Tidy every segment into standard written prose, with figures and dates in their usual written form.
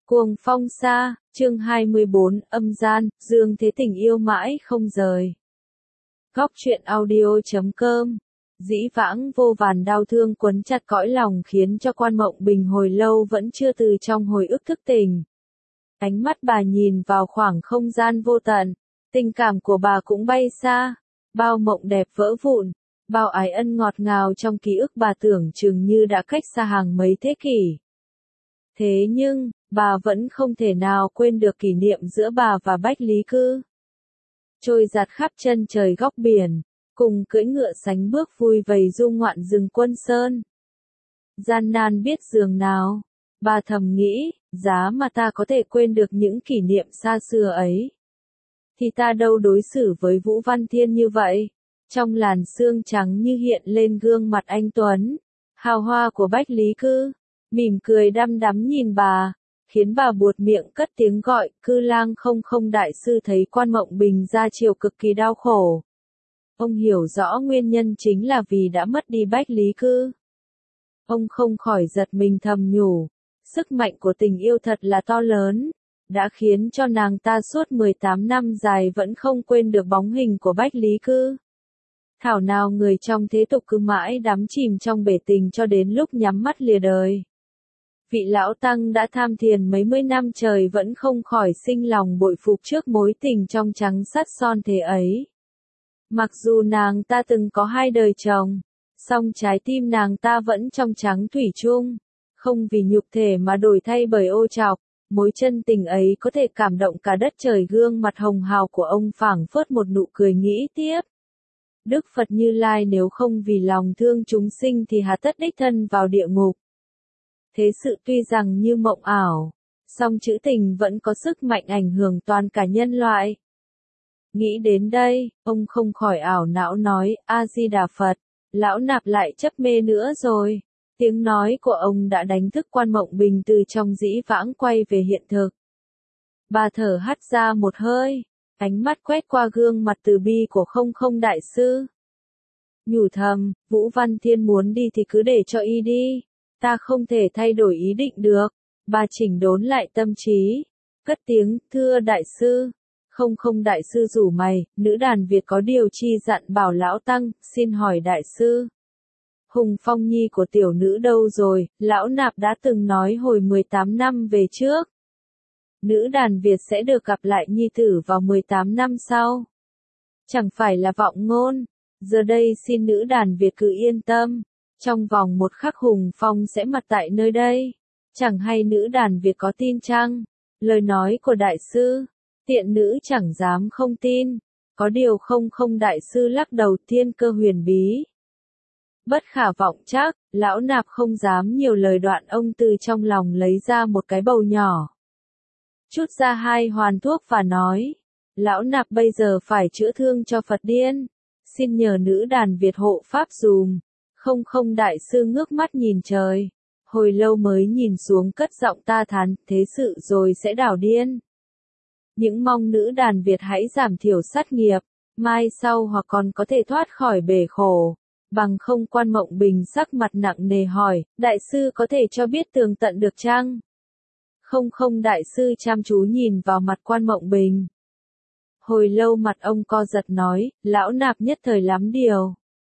Cuồng phong xa, chương 24, âm gian, dương thế tình yêu mãi không rời. Góc truyện audio.com. Dĩ vãng vô vàn đau thương quấn chặt cõi lòng khiến cho Quan Mộng Bình hồi lâu vẫn chưa từ trong hồi ức thức tỉnh. Ánh mắt bà nhìn vào khoảng không gian vô tận, tình cảm của bà cũng bay xa, bao mộng đẹp vỡ vụn, bao ái ân ngọt ngào trong ký ức bà tưởng chừng như đã cách xa hàng mấy thế kỷ. Thế nhưng, bà vẫn không thể nào quên được kỷ niệm giữa bà và Bách Lý Cư. Trôi giạt khắp chân trời góc biển, cùng cưỡi ngựa sánh bước vui vầy du ngoạn rừng Quân Sơn. Gian nan biết dường nào, bà thầm nghĩ, giá mà ta có thể quên được những kỷ niệm xa xưa ấy, thì ta đâu đối xử với Vũ Văn Thiên như vậy. Trong làn sương trắng như hiện lên gương mặt anh tuấn, hào hoa của Bách Lý Cư, mỉm cười đăm đắm nhìn bà, khiến bà buột miệng cất tiếng gọi. Cư lang không đại sư thấy Quan Mộng Bình ra chiều cực kỳ đau khổ. Ông hiểu rõ nguyên nhân chính là vì đã mất đi Bách Lý Cư. Ông không khỏi giật mình thầm nhủ, sức mạnh của tình yêu thật là to lớn, đã khiến cho nàng ta suốt 18 năm dài vẫn không quên được bóng hình của Bách Lý Cư. Thảo nào người trong thế tục cứ mãi đắm chìm trong bể tình cho đến lúc nhắm mắt lìa đời. Vị lão tăng đã tham thiền mấy mươi năm trời vẫn không khỏi sinh lòng bội phục trước mối tình trong trắng sắt son thế ấy. Mặc dù nàng ta từng có 2 đời chồng, song trái tim nàng ta vẫn trong trắng thủy chung, không vì nhục thể mà đổi thay bởi ô trọc. Mối chân tình ấy có thể cảm động cả đất trời. Gương mặt hồng hào của ông phảng phất một nụ cười nghĩ tiếp. Đức Phật Như Lai nếu không vì lòng thương chúng sinh thì hà tất đích thân vào địa ngục. Thế sự tuy rằng như mộng ảo, song chữ tình vẫn có sức mạnh ảnh hưởng toàn cả nhân loại. Nghĩ đến đây, ông không khỏi ảo não nói, A-di-đà Phật, lão nạp lại chấp mê nữa rồi. Tiếng nói của ông đã đánh thức Quan Mộng Bình từ trong dĩ vãng quay về hiện thực. Bà thở hắt ra một hơi, ánh mắt quét qua gương mặt từ bi của không đại sư. Nhủ thầm, Vũ Văn Thiên muốn đi thì cứ để cho y đi. Ta không thể thay đổi ý định được. Bà chỉnh đốn lại tâm trí, cất tiếng, thưa đại sư. Không đại sư rủ mày, nữ đàn Việt có điều chi dặn bảo lão tăng, xin hỏi đại sư. Hùng Phong Nhi của tiểu nữ đâu rồi, lão nạp đã từng nói hồi 18 năm về trước. Nữ đàn Việt sẽ được gặp lại nhi tử vào 18 năm sau. Chẳng phải là vọng ngôn, giờ đây xin nữ đàn Việt cứ yên tâm. Trong vòng 1 khắc Hùng Phong sẽ mặt tại nơi đây. Chẳng hay nữ đàn Việt có tin chăng? Lời nói của đại sư, tiện nữ chẳng dám không tin. Có điều không đại sư lắc đầu, thiên cơ huyền bí. Bất khả vọng chắc, lão nạp không dám nhiều lời. Đoạn ông từ trong lòng lấy ra một cái bầu nhỏ. Chút ra 2 hoàn thuốc và nói, lão nạp bây giờ phải chữa thương cho Phật điên. Xin nhờ nữ đàn Việt hộ pháp dùm. Không đại sư ngước mắt nhìn trời, hồi lâu mới nhìn xuống cất giọng ta thán, thế sự rồi sẽ đảo điên. Những mong nữ đàn Việt hãy giảm thiểu sát nghiệp, mai sau hoặc còn có thể thoát khỏi bể khổ. Bằng không. Quan Mộng Bình sắc mặt nặng nề hỏi, đại sư có thể cho biết tường tận được chăng? Không đại sư chăm chú nhìn vào mặt Quan Mộng Bình. Hồi lâu mặt ông co giật nói, lão nạp nhất thời lắm điều.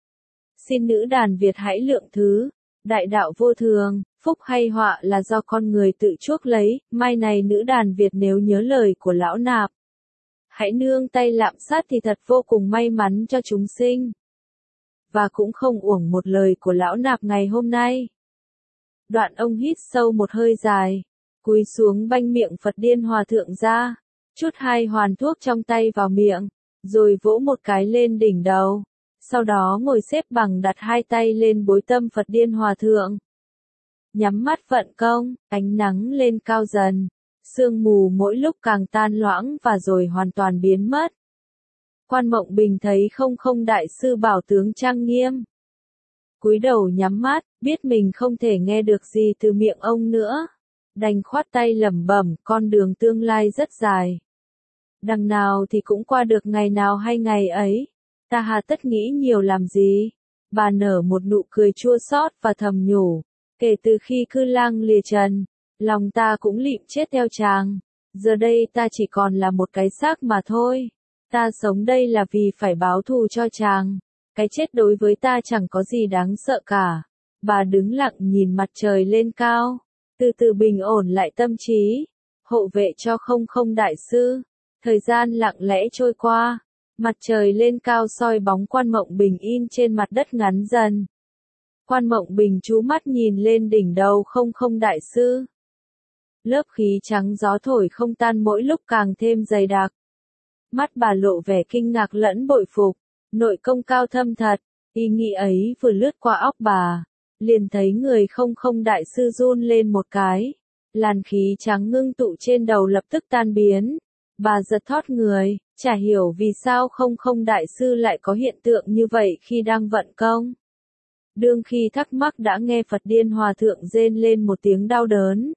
Xin nữ đàn Việt hãy lượng thứ, đại đạo vô thường, phúc hay họa là do con người tự chuốc lấy, mai này nữ đàn Việt nếu nhớ lời của lão nạp. Hãy nương tay lạm sát thì thật vô cùng may mắn cho chúng sinh. Và cũng không uổng một lời của lão nạp ngày hôm nay. Đoạn ông hít sâu một hơi dài, cúi xuống banh miệng Phật điên hòa thượng ra, chút 2 hoàn thuốc trong tay vào miệng, rồi vỗ một cái lên đỉnh đầu. Sau đó ngồi xếp bằng đặt 2 tay lên bối tâm Phật điên hòa thượng. Nhắm mắt vận công, ánh nắng lên cao dần, sương mù mỗi lúc càng tan loãng và rồi hoàn toàn biến mất. Quan Mộng Bình thấy không đại sư bảo tướng trang nghiêm. Cúi đầu nhắm mắt, biết mình không thể nghe được gì từ miệng ông nữa. Đành khoát tay lẩm bẩm, con đường tương lai rất dài. Đằng nào thì cũng qua được ngày nào hay ngày ấy. Ta hà tất nghĩ nhiều làm gì? Bà nở một nụ cười chua xót và thầm nhủ. Kể từ khi Cư Lang lìa trần, Lòng ta cũng lịm chết theo chàng. Giờ đây ta chỉ còn là một cái xác mà thôi. Ta sống đây là vì phải báo thù cho chàng. Cái chết đối với ta chẳng có gì đáng sợ cả. Bà đứng lặng nhìn mặt trời lên cao. Từ từ bình ổn lại tâm trí. Hộ vệ cho không không đại sư. Thời gian lặng lẽ trôi qua. Mặt trời lên cao soi bóng Quan Mộng Bình in trên mặt đất ngắn dần. Quan Mộng Bình chú mắt nhìn lên đỉnh đầu không không đại sư. Lớp khí trắng gió thổi không tan mỗi lúc càng thêm dày đặc. Mắt bà lộ vẻ kinh ngạc lẫn bội phục. Nội công cao thâm thật. Ý nghĩ ấy vừa lướt qua óc bà. Liền thấy người không không đại sư run lên một cái. Làn khí trắng ngưng tụ trên đầu lập tức tan biến. Bà giật thót người, chả hiểu vì sao không không đại sư lại có hiện tượng như vậy khi đang vận công. Đương khi thắc mắc đã nghe Phật Điên Hòa Thượng rên lên một tiếng đau đớn.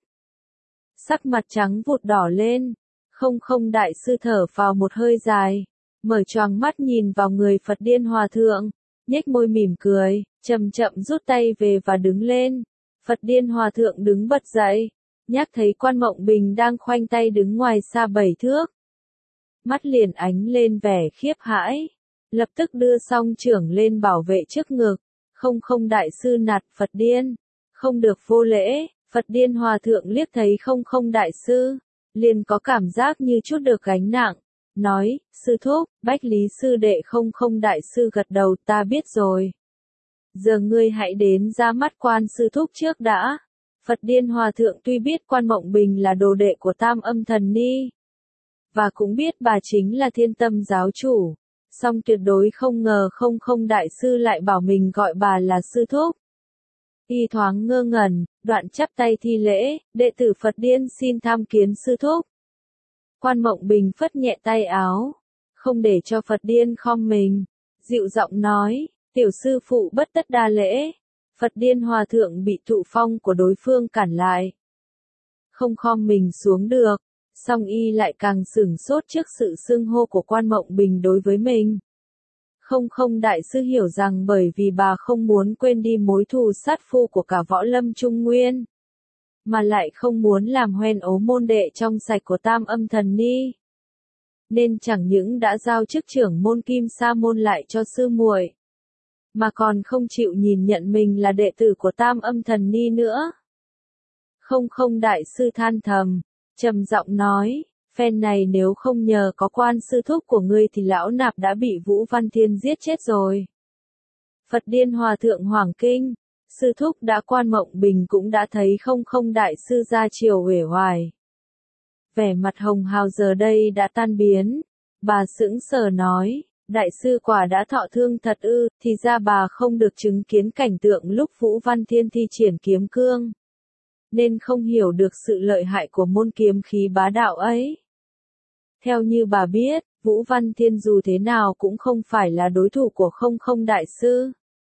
Sắc mặt trắng vụt đỏ lên, không không đại sư thở vào một hơi dài, mở choàng mắt nhìn vào người Phật Điên Hòa Thượng, nhếch môi mỉm cười, chậm chậm rút tay về và đứng lên. Phật Điên Hòa Thượng đứng bật dậy, nhắc thấy Quan Mộng Bình đang khoanh tay đứng ngoài xa 7 thước. Mắt liền ánh lên vẻ khiếp hãi, lập tức đưa song trưởng lên bảo vệ trước ngực. Không không đại sư nạt Phật Điên, không được vô lễ. Phật Điên Hòa Thượng liếc thấy không không đại sư, liền có cảm giác như chút được gánh nặng, nói, sư thúc, Bách Lý sư đệ không không đại sư gật đầu, ta biết rồi. Giờ ngươi hãy đến ra mắt Quan sư thúc trước đã. Phật Điên Hòa Thượng tuy biết Quan Mộng Bình là đồ đệ của Tam Âm Thần Ni, và cũng biết bà chính là Thiên Tâm giáo chủ, song tuyệt đối không ngờ không không đại sư lại bảo mình gọi bà là sư thúc. Y thoáng ngơ ngẩn, đoạn chắp tay thi lễ, đệ tử Phật Điên xin tham kiến sư thúc. Quan Mộng Bình phất nhẹ tay áo, không để cho Phật Điên khom mình, dịu giọng nói, tiểu sư phụ bất tất đa lễ. Phật Điên Hòa Thượng bị thụ phong của đối phương cản lại. Không khom mình xuống được, song y lại càng sửng sốt trước sự xưng hô của Quan Mộng Bình đối với mình. Không không đại sư hiểu rằng bởi vì bà không muốn quên đi mối thù sát phu của cả võ lâm Trung Nguyên, mà lại không muốn làm hoen ố môn đệ trong sạch của Tam Âm Thần Ni, nên chẳng những đã giao chức trưởng môn Kim Sa môn lại cho sư muội, mà còn không chịu nhìn nhận mình là đệ tử của Tam Âm Thần Ni nữa. Không không đại sư than thầm, trầm giọng nói, phen này nếu không nhờ có Quan sư thúc của ngươi thì lão nạp đã bị Vũ Văn Thiên giết chết rồi. Phật Điên Hòa Thượng hoảng kinh, sư thúc đã Quan Mộng Bình cũng đã thấy không không đại sư ra chiều uể oải. Vẻ mặt hồng hào giờ đây đã tan biến, bà sững sờ nói, đại sư quả đã thọ thương thật ư, thì ra bà không được chứng kiến cảnh tượng lúc Vũ Văn Thiên thi triển kiếm cương, nên không hiểu được sự lợi hại của môn kiếm khí bá đạo ấy. Theo như bà biết, Vũ Văn Thiên dù thế nào cũng không phải là đối thủ của không không đại sư.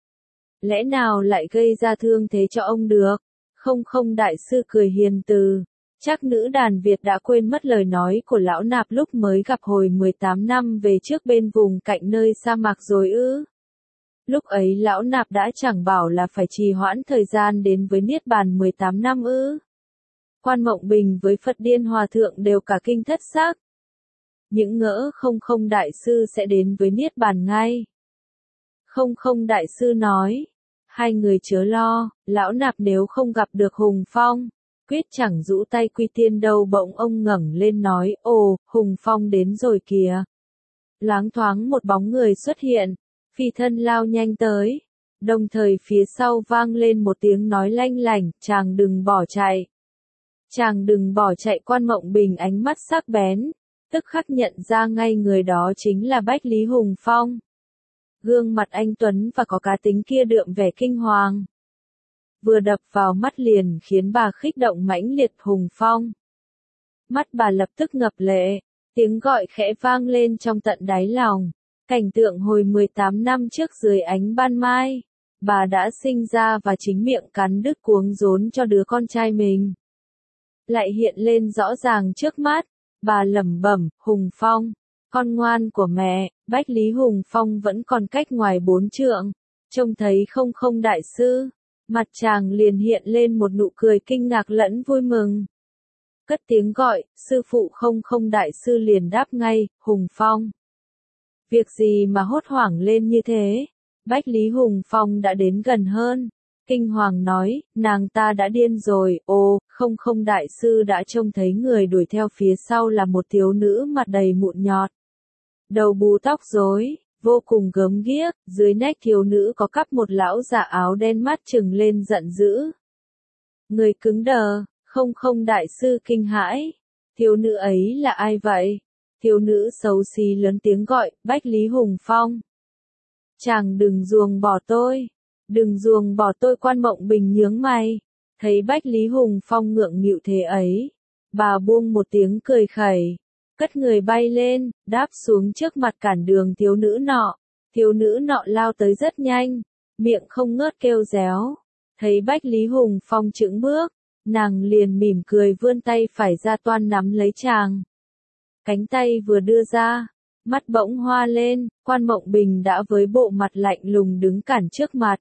Lẽ nào lại gây ra thương thế cho ông được? Không không đại sư cười hiền từ. Chắc nữ đàn Việt đã quên mất lời nói của lão nạp lúc mới gặp hồi 18 năm về trước bên vùng cạnh nơi sa mạc rồi ư? Lúc ấy lão nạp đã chẳng bảo là phải trì hoãn thời gian đến với Niết Bàn 18 năm ư? Quan Mộng Bình với Phật Điên Hòa Thượng đều cả kinh thất xác. Những ngỡ không không đại sư sẽ đến với Niết Bàn ngay. Không không đại sư nói, hai người chớ lo, lão nạp nếu không gặp được Hùng Phong, quyết chẳng rũ tay quy tiên đâu. Bỗng ông ngẩng lên nói, ồ, Hùng Phong đến rồi kìa. Loáng thoáng một bóng người xuất hiện, phi thân lao nhanh tới, đồng thời phía sau vang lên một tiếng nói lanh lảnh, chàng đừng bỏ chạy. Chàng đừng bỏ chạy. Quan Mộng Bình ánh mắt sắc bén, tức khắc nhận ra ngay người đó chính là Bách Lý Hùng Phong. Gương mặt anh tuấn và có cá tính kia đượm vẻ kinh hoàng, vừa đập vào mắt liền khiến bà khích động mãnh liệt. Hùng Phong. Mắt bà lập tức ngập lệ, tiếng gọi khẽ vang lên trong tận đáy lòng. Cảnh tượng hồi 18 năm trước dưới ánh ban mai, bà đã sinh ra và chính miệng cắn đứt cuống rốn cho đứa con trai mình, lại hiện lên rõ ràng trước mắt. Bà lẩm bẩm, Hùng Phong, con ngoan của mẹ. Bách Lý Hùng Phong vẫn còn cách ngoài 4 trượng, trông thấy không không đại sư, Mặt chàng liền hiện lên một nụ cười kinh ngạc lẫn vui mừng. Cất tiếng gọi, sư phụ không đại sư liền đáp ngay, Hùng Phong. Việc gì mà hốt hoảng lên như thế? Bách Lý Hùng Phong đã đến gần hơn. Kinh hoàng nói, nàng ta đã điên rồi, ồ, không đại sư đã trông thấy người đuổi theo phía sau là một thiếu nữ mặt đầy mụn nhọt. Đầu bù tóc rối, vô cùng gớm ghiếc, dưới nách thiếu nữ có cắp một lão già áo đen mắt trừng lên giận dữ. Người cứng đờ, không đại sư kinh hãi. Thiếu nữ ấy là ai vậy? Thiếu nữ xấu xí lớn tiếng gọi, Bách Lý Hùng Phong. Chàng đừng ruồng bỏ tôi. Đừng ruồng bỏ tôi. Quan Mộng Bình nhướng mày. Thấy Bách Lý Hùng Phong ngượng nghịu thế ấy. Bà buông một tiếng cười khẩy. Cất người bay lên, đáp xuống trước mặt cản đường thiếu nữ nọ. Thiếu nữ nọ lao tới rất nhanh. Miệng không ngớt kêu réo. Thấy Bách Lý Hùng Phong chững bước. Nàng liền mỉm cười vươn tay phải ra toan nắm lấy chàng. Cánh tay vừa đưa ra, mắt bỗng hoa lên, Quan Mộng Bình đã với bộ mặt lạnh lùng đứng cản trước mặt.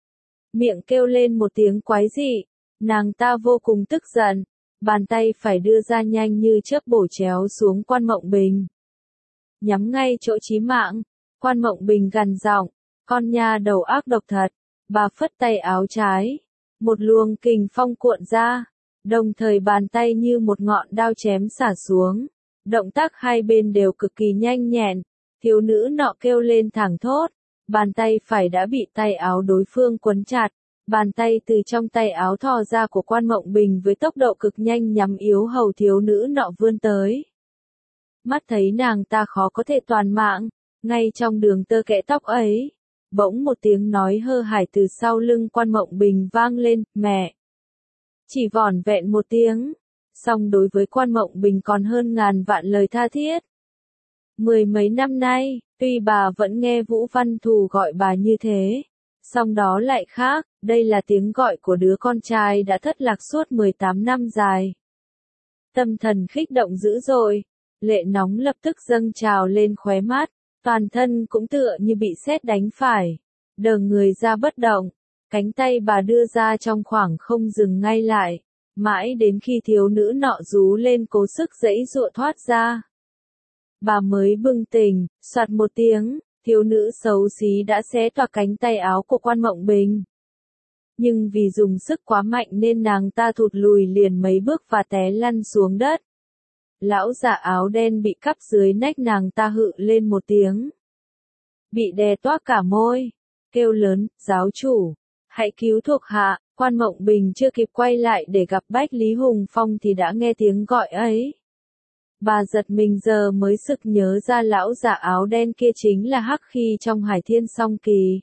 Miệng kêu lên một tiếng quái dị, nàng ta vô cùng tức giận, bàn tay phải đưa ra nhanh như chớp bổ chéo xuống Quan Mộng Bình. Nhắm ngay chỗ chí mạng, Quan Mộng Bình gằn giọng, con nha đầu ác độc thật, bà phất tay áo trái. Một luồng kình phong cuộn ra, đồng thời bàn tay như một ngọn đao chém xả xuống. Động tác hai bên đều cực kỳ nhanh nhẹn, thiếu nữ nọ kêu lên thảng thốt, bàn tay phải đã bị tay áo đối phương quấn chặt, bàn tay từ trong tay áo thò ra của Quan Mộng Bình với tốc độ cực nhanh nhắm yếu hầu thiếu nữ nọ vươn tới. Mắt thấy nàng ta khó có thể toàn mạng, ngay trong đường tơ kẽ tóc ấy, bỗng một tiếng nói hơ hải từ sau lưng Quan Mộng Bình vang lên, mẹ. Chỉ vỏn vẹn một tiếng. Song đối với Quan Mộng Bình còn hơn ngàn vạn lời tha thiết. Mười mấy năm nay, tuy bà vẫn nghe Vũ Văn Thù gọi bà như thế, song đó lại khác, đây là tiếng gọi của đứa con trai đã thất lạc suốt 18 năm dài. Tâm thần kích động dữ dội, lệ nóng lập tức dâng trào lên khóe mắt, toàn thân cũng tựa như bị sét đánh phải, đờ người ra bất động, cánh tay bà đưa ra trong khoảng không dừng ngay lại. Mãi đến khi thiếu nữ nọ rú lên cố sức giãy giụa thoát ra. Bà mới bừng tỉnh, soạt một tiếng, thiếu nữ xấu xí đã xé toạc cánh tay áo của Quan Mộng Bình. Nhưng vì dùng sức quá mạnh nên nàng ta thụt lùi liền mấy bước và té lăn xuống đất. Lão già áo đen bị cắp dưới nách nàng ta hự lên một tiếng. Bị đè toác cả môi, kêu lớn, giáo chủ, hãy cứu thuộc hạ. Quan Mộng Bình chưa kịp quay lại để gặp Bách Lý Hùng Phong thì đã nghe tiếng gọi ấy. Bà giật mình giờ mới sực nhớ ra lão già áo đen kia chính là Hắc Khi trong Hải Thiên Song Kỳ.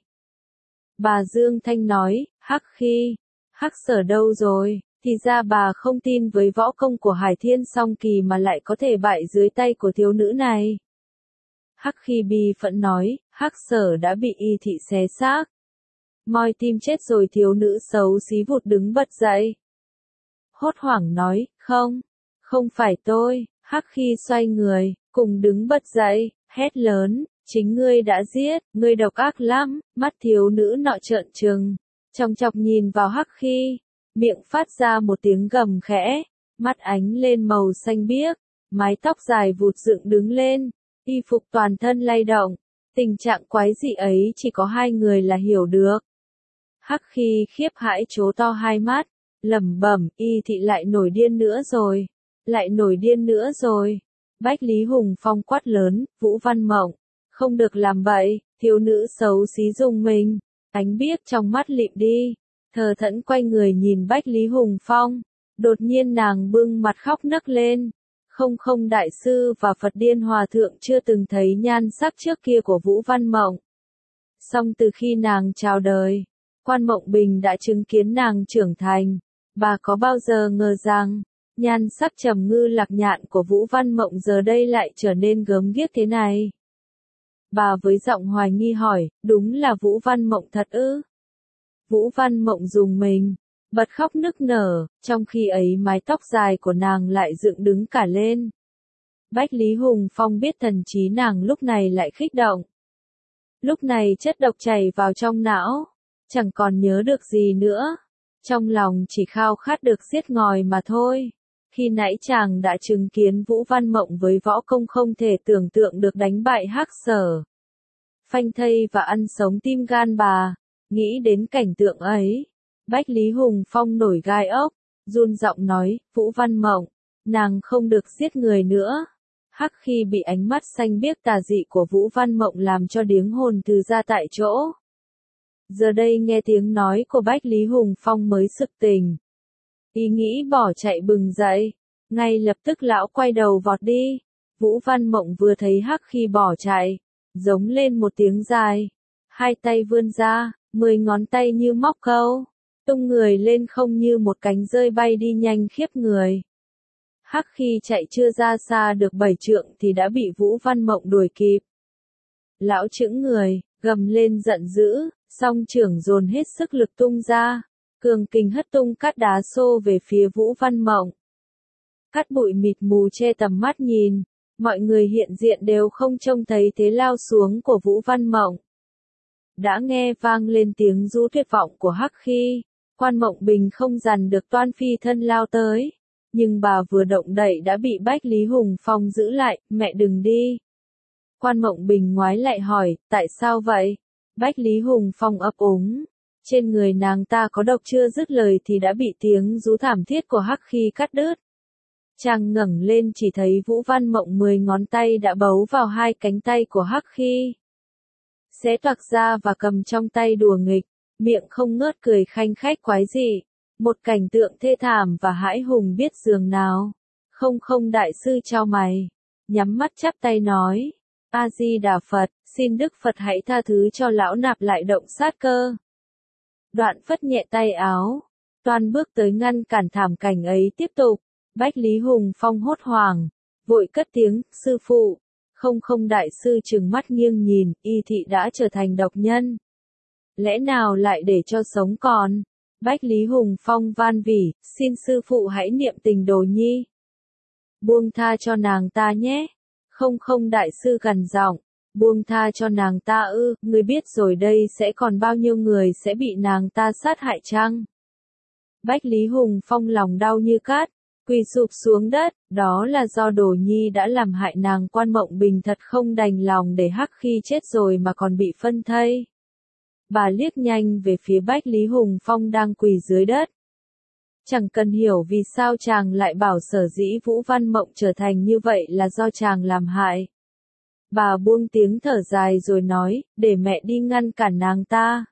Bà Dương Thanh nói, Hắc Khi, Hắc Sở đâu rồi? Thì ra bà không tin với võ công của Hải Thiên Song Kỳ mà lại có thể bại dưới tay của thiếu nữ này. Hắc Khi bi phẫn nói, Hắc Sở đã bị y thị xé xác. Moi tim chết rồi. Thiếu nữ xấu xí vụt đứng bật dậy. Hốt hoảng nói, không phải tôi. Hắc Khi xoay người, cùng đứng bật dậy, hét lớn, chính ngươi đã giết, ngươi độc ác lắm. Mắt thiếu nữ nọ trợn trừng, chòng chọc nhìn vào Hắc Khi, miệng phát ra một tiếng gầm khẽ, mắt ánh lên màu xanh biếc, mái tóc dài vụt dựng đứng lên, y phục toàn thân lay động. Tình trạng quái dị ấy chỉ có hai người là hiểu được. Hắc Khi khiếp hãi trố to hai mắt, lẩm bẩm, y thị lại nổi điên nữa rồi, lại nổi điên nữa rồi. Bách Lý Hùng Phong quát lớn, Vũ Văn Mộng, không được làm bậy. Thiếu nữ xấu xí rùng mình, ánh biếc trong mắt lịm đi, thờ thẫn quay người nhìn Bách Lý Hùng Phong, đột nhiên nàng bưng mặt khóc nấc lên. Không đại sư và Phật Điên Hòa Thượng chưa từng thấy nhan sắc trước kia của Vũ Văn Mộng. Song từ khi nàng chào đời, Quan Mộng Bình đã chứng kiến nàng trưởng thành, bà có bao giờ ngờ rằng, nhan sắc trầm ngư lạc nhạn của Vũ Văn Mộng giờ đây lại trở nên gớm ghiếc thế này. Bà với giọng hoài nghi hỏi, đúng là Vũ Văn Mộng thật ư? Vũ Văn Mộng rùng mình, bật khóc nức nở, trong khi ấy mái tóc dài của nàng lại dựng đứng cả lên. Bách Lý Hùng Phong biết thần trí nàng lúc này lại kích động. Lúc này chất độc chảy vào trong não, chẳng còn nhớ được gì nữa. Trong lòng chỉ khao khát được giết ngòi mà thôi. Khi nãy chàng đã chứng kiến Vũ Văn Mộng với võ công không thể tưởng tượng được đánh bại Hắc Sở, phanh thây và ăn sống tim gan bà. Nghĩ đến cảnh tượng ấy, Bách Lý Hùng Phong nổi gai ốc, run giọng nói, Vũ Văn Mộng, nàng không được giết người nữa. Hắc Khi bị ánh mắt xanh biếc tà dị của Vũ Văn Mộng làm cho điếng hồn từ ra tại chỗ. Giờ đây nghe tiếng nói của Bách Lý Hùng Phong mới sực tỉnh. Ý nghĩ bỏ chạy bừng dậy, ngay lập tức lão quay đầu vọt đi. Vũ Văn Mộng vừa thấy Hắc Khi bỏ chạy, giống lên một tiếng dài, hai tay vươn ra, 10 ngón tay như móc câu, tung người lên không như một cánh rơi bay đi nhanh khiếp người. Hắc Khi chạy chưa ra xa được 7 trượng thì đã bị Vũ Văn Mộng đuổi kịp. Lão chững người, gầm lên giận dữ, song trưởng dồn hết sức lực tung ra, cường kình hất tung cát đá xô về phía Vũ Văn Mộng. Cát bụi mịt mù che tầm mắt nhìn, mọi người hiện diện đều không trông thấy thế lao xuống của Vũ Văn Mộng. Đã nghe vang lên tiếng rú tuyệt vọng của Hắc Khi, Quan Mộng Bình không dằn được toan phi thân lao tới, nhưng bà vừa động đậy đã bị Bách Lý Hùng Phong giữ lại, mẹ đừng đi. Quan Mộng Bình ngoái lại hỏi, tại sao vậy? Bách Lý Hùng Phong ấp úng, trên người nàng ta có độc, chưa dứt lời thì đã bị tiếng rú thảm thiết của Hắc Khi cắt đứt. Chàng ngẩng lên chỉ thấy Vũ Văn Mộng 10 ngón tay đã bấu vào hai cánh tay của Hắc Khi, xé toạc ra và cầm trong tay đùa nghịch, miệng không ngớt cười khanh khách quái dị. Một cảnh tượng thê thảm và hãi hùng biết dường nào. Không đại sư chau mày, nhắm mắt chắp tay nói, A Di Đà Phật, xin Đức Phật hãy tha thứ cho lão, nạp lại động sát cơ. Đoạn phất nhẹ tay áo, toan bước tới ngăn cản thảm cảnh ấy tiếp tục. Bách Lý Hùng Phong hốt hoảng, vội cất tiếng, sư phụ. Không đại sư trừng mắt nghiêng nhìn, y thị đã trở thành độc nhân, lẽ nào lại để cho sống còn? Bách Lý Hùng Phong van vỉ, xin sư phụ hãy niệm tình đồ nhi, buông tha cho nàng ta nhé. Không đại sư gằn giọng, buông tha cho nàng ta ư? Ngươi biết rồi đây sẽ còn bao nhiêu người sẽ bị nàng ta sát hại chăng? Bách Lý Hùng Phong lòng đau như cát, quỳ sụp xuống đất, đó là do đồ nhi đã làm hại nàng. Quan Mộng Bình thật không đành lòng để Hắc Khi chết rồi mà còn bị phân thây. Bà liếc nhanh về phía Bách Lý Hùng Phong đang quỳ dưới đất. Chẳng cần hiểu vì sao chàng lại bảo sở dĩ Vũ Văn Mộng trở thành như vậy là do chàng làm hại. Bà buông tiếng thở dài rồi nói, để mẹ đi ngăn cản nàng ta.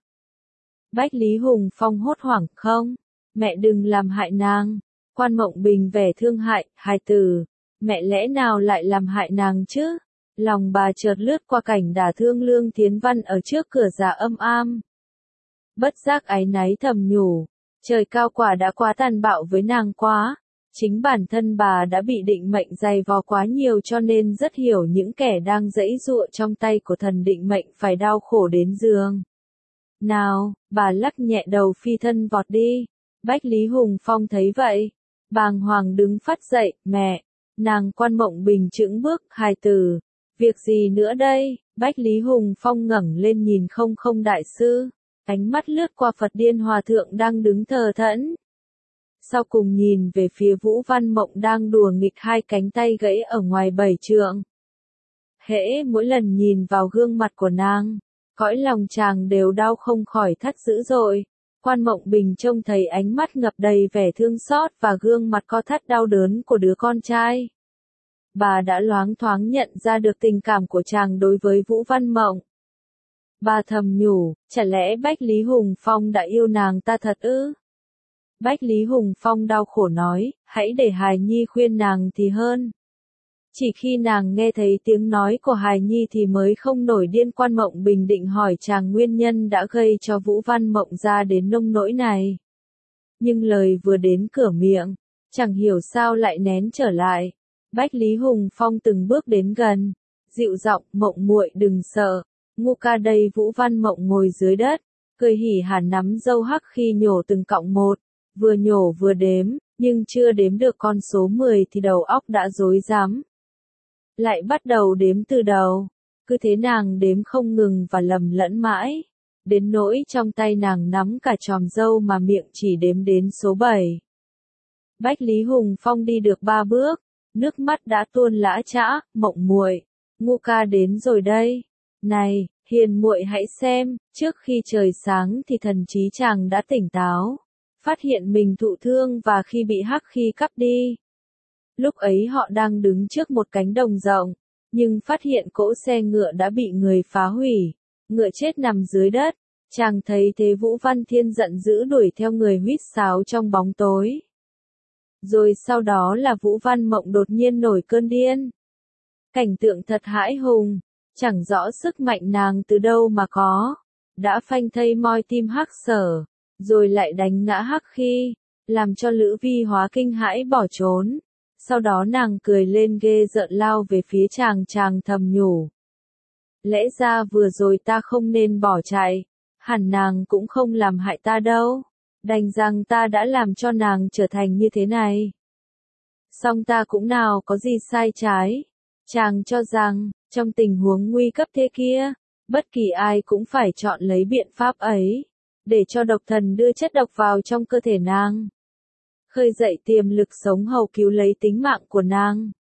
Bách Lý Hùng Phong hốt hoảng, không, mẹ đừng làm hại nàng. Quan Mộng Bình vẻ thương hại, hài tử, mẹ lẽ nào lại làm hại nàng chứ? Lòng bà chợt lướt qua cảnh đả thương Lương Thiến Văn ở trước cửa già âm am. Bất giác áy náy thầm nhủ, trời cao quả đã quá tàn bạo với nàng quá. Chính bản thân bà đã bị định mệnh dày vò quá nhiều cho nên rất hiểu những kẻ đang giãy giụa trong tay của thần định mệnh phải đau khổ đến giường. Nào, bà lắc nhẹ đầu phi thân vọt đi. Bách Lý Hùng Phong thấy vậy, bàng hoàng đứng phắt dậy, mẹ. Nàng Quan Mộng Bình chững bước, hài tử, việc gì nữa đây? Bách Lý Hùng Phong ngẩng lên nhìn không đại sư, ánh mắt lướt qua Phật Điên Hòa Thượng đang đứng thờ thẫn. Sau cùng nhìn về phía Vũ Văn Mộng đang đùa nghịch hai cánh tay gãy ở ngoài 7 trượng. Hễ mỗi lần nhìn vào gương mặt của nàng, cõi lòng chàng đều đau không khỏi thắt dữ dội. Quan Mộng Bình trông thấy ánh mắt ngập đầy vẻ thương xót và gương mặt co thắt đau đớn của đứa con trai. Bà đã loáng thoáng nhận ra được tình cảm của chàng đối với Vũ Văn Mộng. Bà thầm nhủ, chả lẽ Bách Lý Hùng Phong đã yêu nàng ta thật ư? Bách Lý Hùng Phong đau khổ nói, hãy để Hài Nhi khuyên nàng thì hơn. Chỉ khi nàng nghe thấy tiếng nói của Hài Nhi thì mới không nổi điên. Quan Mộng Bình định hỏi chàng nguyên nhân đã gây cho Vũ Văn Mộng ra đến nông nỗi này. Nhưng lời vừa đến cửa miệng, chẳng hiểu sao lại nén trở lại. Bách Lý Hùng Phong từng bước đến gần, dịu giọng, Mộng muội đừng sợ, ngu ca đây. Vũ Văn Mộng ngồi dưới đất, cười hỉ hả nắm râu Hắc Khi nhổ từng cọng một, vừa nhổ vừa đếm, nhưng chưa đếm được con số 10 thì đầu óc đã rối rắm. Lại bắt đầu đếm từ đầu, cứ thế nàng đếm không ngừng và lầm lẫn mãi. đến nỗi trong tay nàng nắm cả chòm râu mà miệng chỉ đếm đến số 7. Bách Lý Hùng Phong đi được 3 bước, nước mắt đã tuôn lã chã, Mộng muội, Ngu ca đến rồi đây. Này, hiền muội hãy xem, trước khi trời sáng thì thần trí chàng đã tỉnh táo, phát hiện mình thụ thương và khi bị hắc khí cắp đi. Lúc ấy họ đang đứng trước một cánh đồng rộng, nhưng phát hiện cỗ xe ngựa đã bị người phá hủy, ngựa chết nằm dưới đất. Chàng thấy thế Vũ Văn Thiên giận dữ đuổi theo người huýt sáo trong bóng tối. Rồi sau đó là Vũ Văn Mộng đột nhiên nổi cơn điên. Cảnh tượng thật hãi hùng, chẳng rõ sức mạnh nàng từ đâu mà có. Đã phanh thây moi tim Hắc Sở, rồi lại đánh ngã Hắc Khi, làm cho Lữ Vi Hóa kinh hãi bỏ trốn. Sau đó nàng cười lên ghê rợn lao về phía chàng, chàng thầm nhủ. Lẽ ra vừa rồi ta không nên bỏ chạy, hẳn nàng cũng không làm hại ta đâu, đành rằng ta đã làm cho nàng trở thành như thế này. Song ta cũng nào có gì sai trái, chàng cho rằng, trong tình huống nguy cấp thế kia, bất kỳ ai cũng phải chọn lấy biện pháp ấy, để cho độc thần đưa chất độc vào trong cơ thể nàng, khơi dậy tiềm lực sống hầu cứu lấy tính mạng của nàng.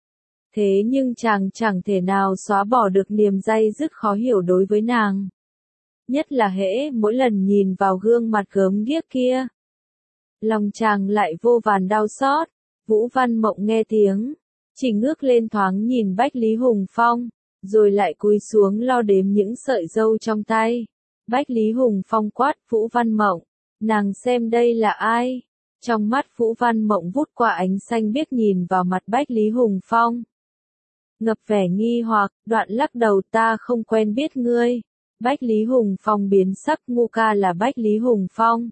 Thế nhưng chàng chẳng thể nào xóa bỏ được niềm day dứt khó hiểu đối với nàng. Nhất là hễ mỗi lần nhìn vào gương mặt gớm ghiếc kia, lòng chàng lại vô vàn đau xót. Vũ Văn Mộng nghe tiếng, chỉ ngước lên thoáng nhìn Bách Lý Hùng Phong, rồi lại cúi xuống lo đếm những sợi râu trong tay. Bách Lý Hùng Phong quát Vũ Văn Mộng, nàng xem đây là ai? Trong mắt Vũ Văn Mộng vút qua ánh xanh biếc nhìn vào mặt Bách Lý Hùng Phong. Ngập vẻ nghi hoặc, đoạn lắc đầu, ta không quen biết ngươi. Bách Lý Hùng Phong biến sắc, Ngu ca là Bách Lý Hùng Phong.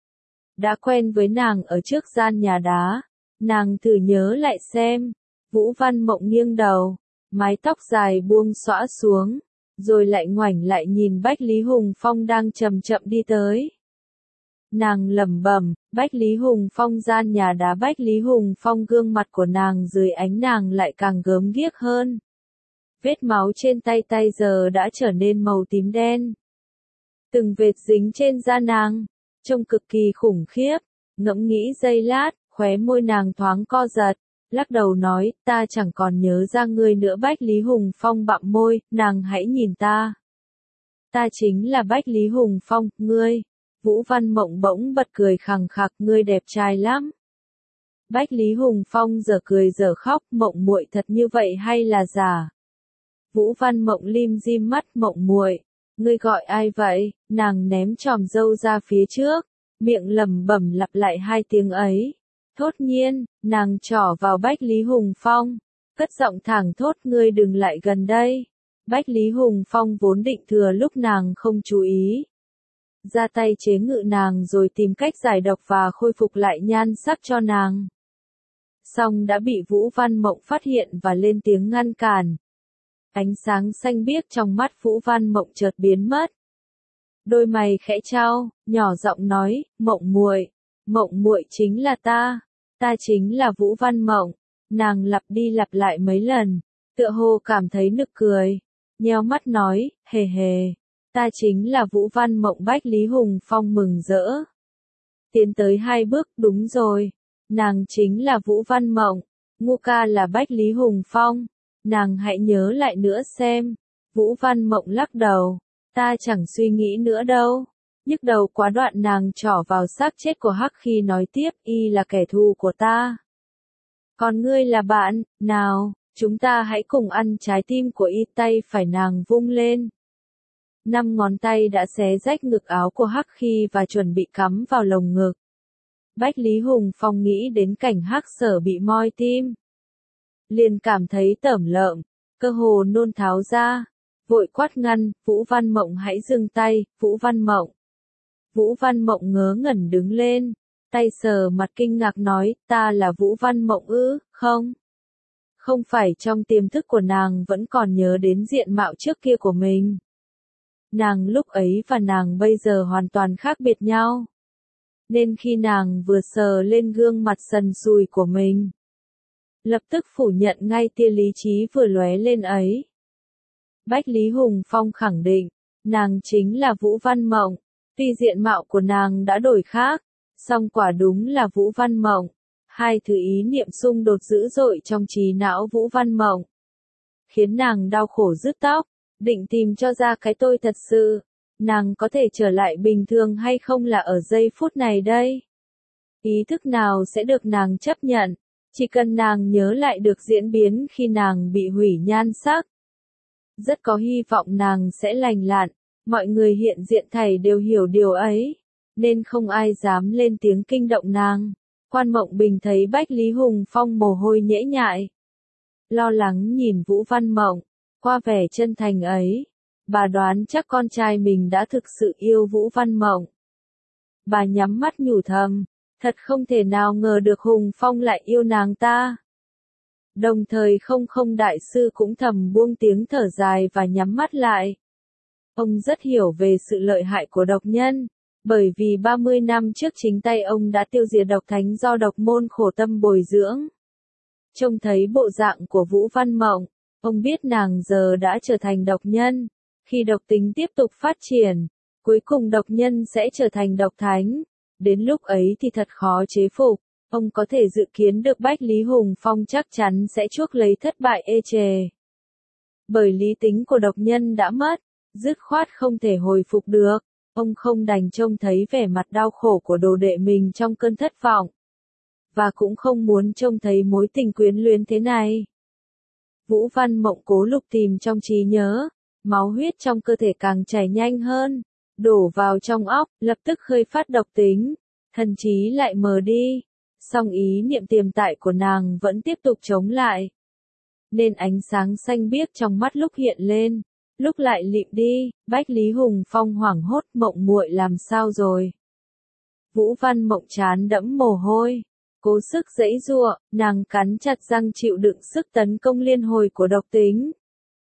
Đã quen với nàng ở trước gian nhà đá, nàng thử nhớ lại xem. Vũ Văn Mộng nghiêng đầu, mái tóc dài buông xõa xuống, rồi lại ngoảnh lại nhìn Bách Lý Hùng Phong đang chậm chậm đi tới. Nàng lẩm bẩm, Bách Lý Hùng Phong, gian nhà đá Bách Lý Hùng Phong, gương mặt của nàng dưới ánh nàng lại càng gớm ghiếc hơn. Vết máu trên tay giờ đã trở nên màu tím đen. Từng vệt dính trên da nàng, trông cực kỳ khủng khiếp. Ngẫm nghĩ giây lát, khóe môi nàng thoáng co giật, lắc đầu nói, ta chẳng còn nhớ ra ngươi nữa. Bách Lý Hùng Phong bặm môi, nàng hãy nhìn ta. Ta chính là Bách Lý Hùng Phong, ngươi. Vũ Văn Mộng bỗng bật cười khằng khặc, ngươi đẹp trai lắm. Bách Lý Hùng Phong giờ cười giờ khóc, Mộng muội thật như vậy hay là giả? Vũ Văn Mộng lim dim mắt, Mộng muội, ngươi gọi ai vậy? Nàng ném chòm râu ra phía trước, miệng lẩm bẩm lặp lại hai tiếng ấy. Thốt nhiên, nàng trỏ vào Bách Lý Hùng Phong, cất giọng thẳng thốt, ngươi đừng lại gần đây. Bách Lý Hùng Phong vốn định thừa lúc nàng không chú ý, ra tay chế ngự nàng rồi tìm cách giải độc và khôi phục lại nhan sắc cho nàng. Song đã bị Vũ Văn Mộng phát hiện và lên tiếng ngăn cản. Ánh sáng xanh biếc trong mắt Vũ Văn Mộng chợt biến mất. Đôi mày khẽ chau, nhỏ giọng nói, Mộng muội chính là ta chính là Vũ Văn Mộng. Nàng lặp đi lặp lại mấy lần, tựa hồ cảm thấy nực cười, nheo mắt nói, hề hề, ta chính là Vũ Văn Mộng. Bách Lý Hùng Phong mừng rỡ, tiến tới 2 bước, đúng rồi, nàng chính là Vũ Văn Mộng, Ngu ca là Bách Lý Hùng Phong, nàng hãy nhớ lại nữa xem. Vũ Văn Mộng lắc đầu, ta chẳng suy nghĩ nữa đâu. Nhức đầu quá, đoạn nàng trỏ vào xác chết của Hắc Khi nói tiếp, y là kẻ thù của ta. Còn ngươi là bạn, nào, chúng ta hãy cùng ăn trái tim của y. Tay phải nàng vung lên. 5 ngón tay đã xé rách ngực áo của Hắc Khi và chuẩn bị cắm vào lồng ngực. Bách Lý Hùng Phong nghĩ đến cảnh Hắc Sở bị moi tim, liền cảm thấy tởm lợm, cơ hồ nôn tháo ra, vội quát ngăn, Vũ Văn Mộng hãy dừng tay. Vũ Văn Mộng. Vũ Văn Mộng ngớ ngẩn đứng lên, tay sờ mặt kinh ngạc nói, ta là Vũ Văn Mộng ư? Không. Không phải. Trong tiềm thức của nàng vẫn còn nhớ đến diện mạo trước kia của mình. Nàng lúc ấy và nàng bây giờ hoàn toàn khác biệt nhau. Nên khi nàng vừa sờ lên gương mặt sần sùi của mình, lập tức phủ nhận ngay tia lý trí vừa lóe lên ấy. Bách Lý Hùng Phong khẳng định, Nàng chính là Vũ Văn Mộng. Tuy diện mạo của nàng đã đổi khác, song quả đúng là Vũ Văn Mộng. Hai thứ ý niệm xung đột dữ dội trong trí não Vũ Văn Mộng, khiến nàng đau khổ rứt tóc, định tìm cho ra cái tôi thật sự. Nàng có thể trở lại bình thường hay không là ở giây phút này đây. Ý thức nào sẽ được nàng chấp nhận, chỉ cần nàng nhớ lại được diễn biến khi nàng bị hủy nhan sắc. Rất có hy vọng nàng sẽ lành lặn, mọi người hiện diện thảy đều hiểu điều ấy, nên không ai dám lên tiếng kinh động nàng. Quan Mộng Bình thấy Bách Lý Hùng Phong mồ hôi nhễ nhại, lo lắng nhìn Vũ Văn Mộng, qua vẻ chân thành ấy, bà đoán chắc con trai mình đã thực sự yêu Vũ Văn Mộng. Bà nhắm mắt nhủ thầm, thật không thể nào ngờ được Hùng Phong lại yêu nàng ta. Đồng thời không đại sư cũng thầm buông tiếng thở dài và nhắm mắt lại. Ông rất hiểu về sự lợi hại của độc nhân, bởi vì 30 năm trước chính tay ông đã tiêu diệt độc thánh do độc môn khổ tâm bồi dưỡng. Trông thấy bộ dạng của Vũ Văn Mộng, ông biết nàng giờ đã trở thành độc nhân. Khi độc tính tiếp tục phát triển, cuối cùng độc nhân sẽ trở thành độc thánh. Đến lúc ấy thì thật khó chế phục. Ông có thể dự kiến được Bách Lý Hùng Phong chắc chắn sẽ chuốc lấy thất bại ê chề. Bởi lý tính của độc nhân đã mất, dứt khoát không thể hồi phục được, ông không đành trông thấy vẻ mặt đau khổ của đồ đệ mình trong cơn thất vọng. Và cũng không muốn trông thấy mối tình quyến luyến thế này. Vũ Văn Mộng cố lục tìm trong trí nhớ, máu huyết trong cơ thể càng chảy nhanh hơn, đổ vào trong óc, lập tức khơi phát độc tính, thần trí lại mờ đi. Song ý niệm tiềm tại của nàng vẫn tiếp tục chống lại. Nên ánh sáng xanh biếc trong mắt lúc hiện lên, lúc lại lịm đi. Bách Lý Hùng Phong hoảng hốt, Mộng muội làm sao rồi? Vũ Văn Mộng trán đẫm mồ hôi, cố sức giãy giụa, nàng cắn chặt răng chịu đựng sức tấn công liên hồi của độc tính.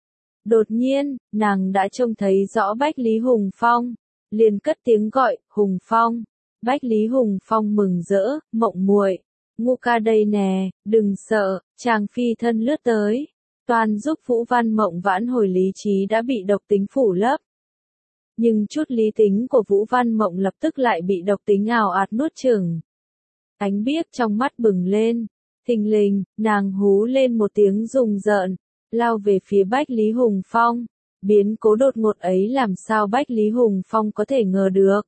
Đột nhiên, nàng đã trông thấy rõ Bách Lý Hùng Phong, liền cất tiếng gọi, Hùng Phong. Bách Lý Hùng Phong mừng rỡ, Mộng muội, Ngô ca đây nè, đừng sợ. Chàng phi thân lướt tới, toàn giúp Vũ Văn Mộng vãn hồi lý trí đã bị độc tính phủ lấp. Nhưng chút lý tính của Vũ Văn Mộng lập tức lại bị độc tính ào ạt nuốt chửng. Ánh biếc trong mắt bừng lên, thình lình, nàng hú lên một tiếng rùng rợn, lao về phía Bách Lý Hùng Phong. Biến cố đột ngột ấy làm sao Bách Lý Hùng Phong có thể ngờ được.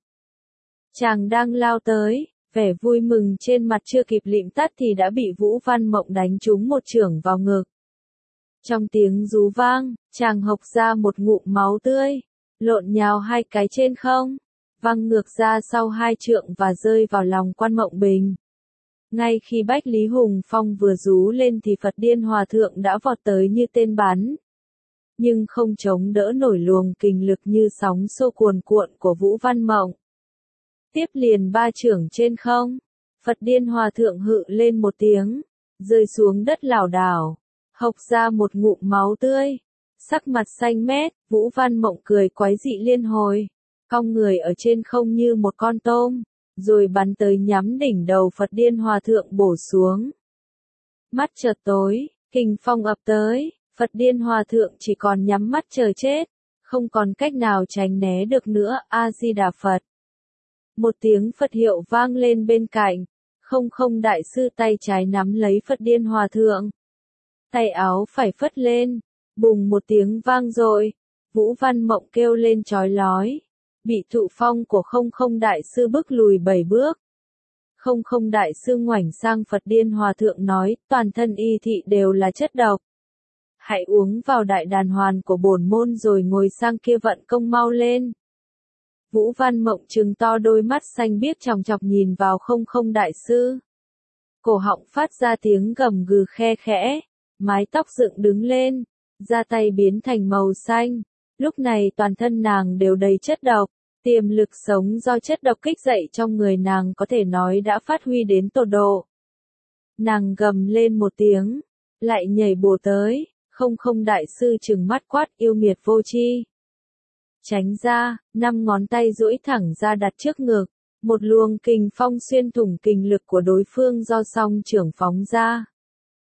Chàng đang lao tới, vẻ vui mừng trên mặt chưa kịp lịm tắt thì đã bị Vũ Văn Mộng đánh trúng một chưởng vào ngực. Trong tiếng rú vang, chàng hộc ra một ngụm máu tươi, lộn nhào hai cái trên không, văng ngược ra sau hai trượng và rơi vào lòng Quan Mộng Bình. Ngay khi Bách Lý Hùng Phong vừa rú lên thì Phật Điên Hòa Thượng đã vọt tới như tên bắn. Nhưng không chống đỡ nổi luồng kình lực như sóng xô cuồn cuộn của Vũ Văn Mộng. Tiếp liền ba chưởng trên không, Phật Điên Hòa Thượng hự lên một tiếng, rơi xuống đất lảo đảo, hộc ra một ngụm máu tươi. Sắc mặt xanh mét, Vũ Văn Mộng cười quái dị liên hồi, cong người ở trên không như một con tôm, rồi bắn tới nhắm đỉnh đầu Phật Điên Hòa Thượng bổ xuống. Mắt chợt tối, kình phong ập tới, Phật Điên Hòa Thượng chỉ còn nhắm mắt chờ chết, không còn cách nào tránh né được nữa. A Di Đà Phật. Một tiếng Phật hiệu vang lên bên cạnh, không đại sư tay trái nắm lấy Phật Điên Hòa Thượng. Tay áo phải phất lên, bùng một tiếng vang dội, Vũ Văn Mộng kêu lên chói lói, bị thụ phong của không đại sư bức lùi 7 bước. Không đại sư ngoảnh sang Phật Điên Hòa Thượng nói, toàn thân y thị đều là chất độc. Hãy uống vào đại đàn hoàn của bổn môn rồi ngồi sang kia vận công mau lên. Vũ Văn Mộng trừng to đôi mắt xanh biếc chòng chọc nhìn vào không đại sư. Cổ họng phát ra tiếng gầm gừ khe khẽ, mái tóc dựng đứng lên, da tay biến thành màu xanh. Lúc này toàn thân nàng đều đầy chất độc, tiềm lực sống do chất độc kích dậy trong người nàng có thể nói đã phát huy đến tột độ. Nàng gầm lên một tiếng, lại nhảy bổ tới, không đại sư trừng mắt quát yêu nghiệt vô tri. Tránh ra, 5 ngón tay duỗi thẳng ra đặt trước ngực, một luồng kình phong xuyên thủng kình lực của đối phương do song trưởng phóng ra.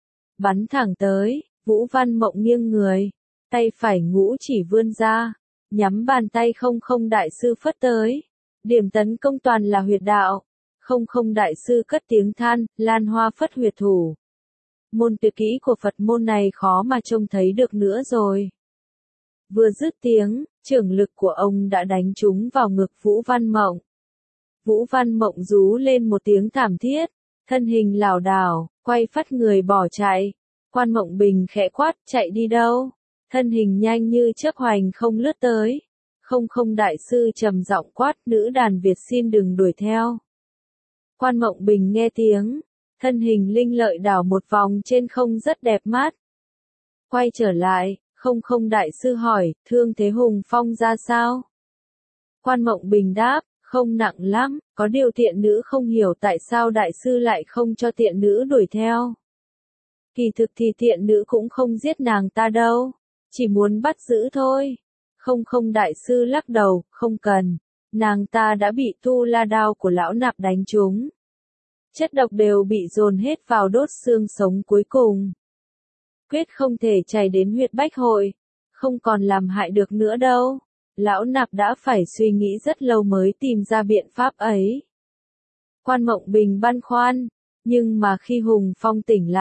Bắn thẳng tới, Vũ Văn Mộng nghiêng người, tay phải ngũ chỉ vươn ra, nhắm bàn tay không không đại sư phất tới. Điểm tấn công toàn là huyệt đạo. Không không đại sư cất tiếng than, lan hoa phất huyệt thủ. Môn tuyệt kỹ của Phật môn này khó mà trông thấy được nữa rồi. Vừa dứt tiếng, trưởng lực của ông đã đánh trúng vào ngực Vũ Văn Mộng. Vũ Văn Mộng rú lên một tiếng thảm thiết, thân hình lảo đảo, quay phắt người bỏ chạy. Quan Mộng Bình khẽ quát, chạy đi đâu? Thân hình nhanh như chớp hoành không lướt tới. Không không đại sư trầm giọng quát, nữ đàn Việt xin đừng đuổi theo. Quan Mộng Bình nghe tiếng, thân hình linh lợi đảo một vòng trên không rất đẹp mắt. Quay trở lại, không không đại sư hỏi, thương thế Hùng Phong ra sao? Quan Mộng Bình đáp, không nặng lắm, có điều tiện nữ không hiểu tại sao đại sư lại không cho tiện nữ đuổi theo. Kỳ thực thì tiện nữ cũng không giết nàng ta đâu, chỉ muốn bắt giữ thôi. Không không đại sư lắc đầu, không cần, nàng ta đã bị tu la đao của lão nạp đánh trúng. Chất độc đều bị dồn hết vào đốt xương sống cuối cùng. Quyết không thể chảy đến huyệt bách hội, không còn làm hại được nữa đâu. Lão nạp đã phải suy nghĩ rất lâu mới tìm ra biện pháp ấy. Quan Mộng Bình băn khoăn, nhưng mà khi Hùng Phong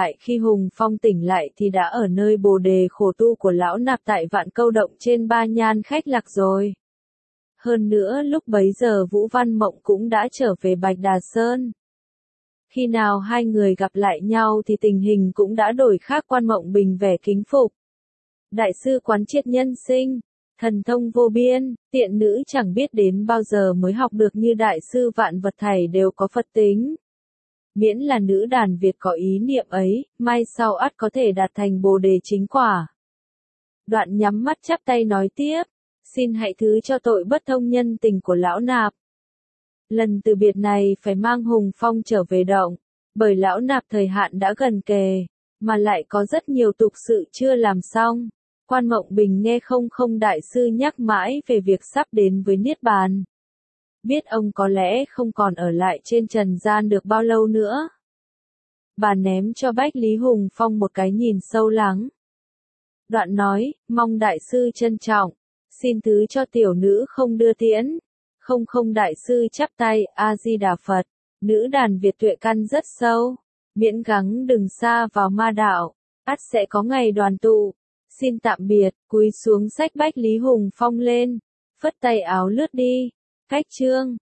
tỉnh lại thì đã ở nơi bồ đề khổ tu của lão nạp tại Vạn Câu Động trên Ba Nhan Khách Lạc rồi. Hơn nữa lúc bấy giờ Vũ Văn Mộng cũng đã trở về Bạch Đà Sơn. Khi nào hai người gặp lại nhau thì tình hình cũng đã đổi khác. Quan Mộng Bình vẻ kính phục. Đại sư quán triệt nhân sinh, thần thông vô biên, tiện nữ chẳng biết đến bao giờ mới học được như đại sư vạn vật thảy đều có Phật tính. Miễn là nữ đàn Việt có ý niệm ấy, mai sau ắt có thể đạt thành bồ đề chính quả. Đoạn nhắm mắt chắp tay nói tiếp, xin hãy thứ cho tội bất thông nhân tình của lão nạp. Lần từ biệt này phải mang Hùng Phong trở về động, bởi lão nạp thời hạn đã gần kề, mà lại có rất nhiều tục sự chưa làm xong. Quan Mộng Bình nghe không không đại sư nhắc mãi về việc sắp đến với Niết Bàn. Biết ông có lẽ không còn ở lại trên trần gian được bao lâu nữa. Bà ném cho Bách Lý Hùng Phong một cái nhìn sâu lắng. Đoạn nói, mong đại sư trân trọng, xin thứ cho tiểu nữ không đưa tiễn. Không không đại sư chắp tay, A-di-đà Phật, nữ đàn Việt tuệ căn rất sâu, miễn gắng đừng xa vào ma đạo, ắt sẽ có ngày đoàn tụ. Xin tạm biệt, cúi xuống xách Bách Lý Hùng Phong lên, phất tay áo lướt đi. Cách chương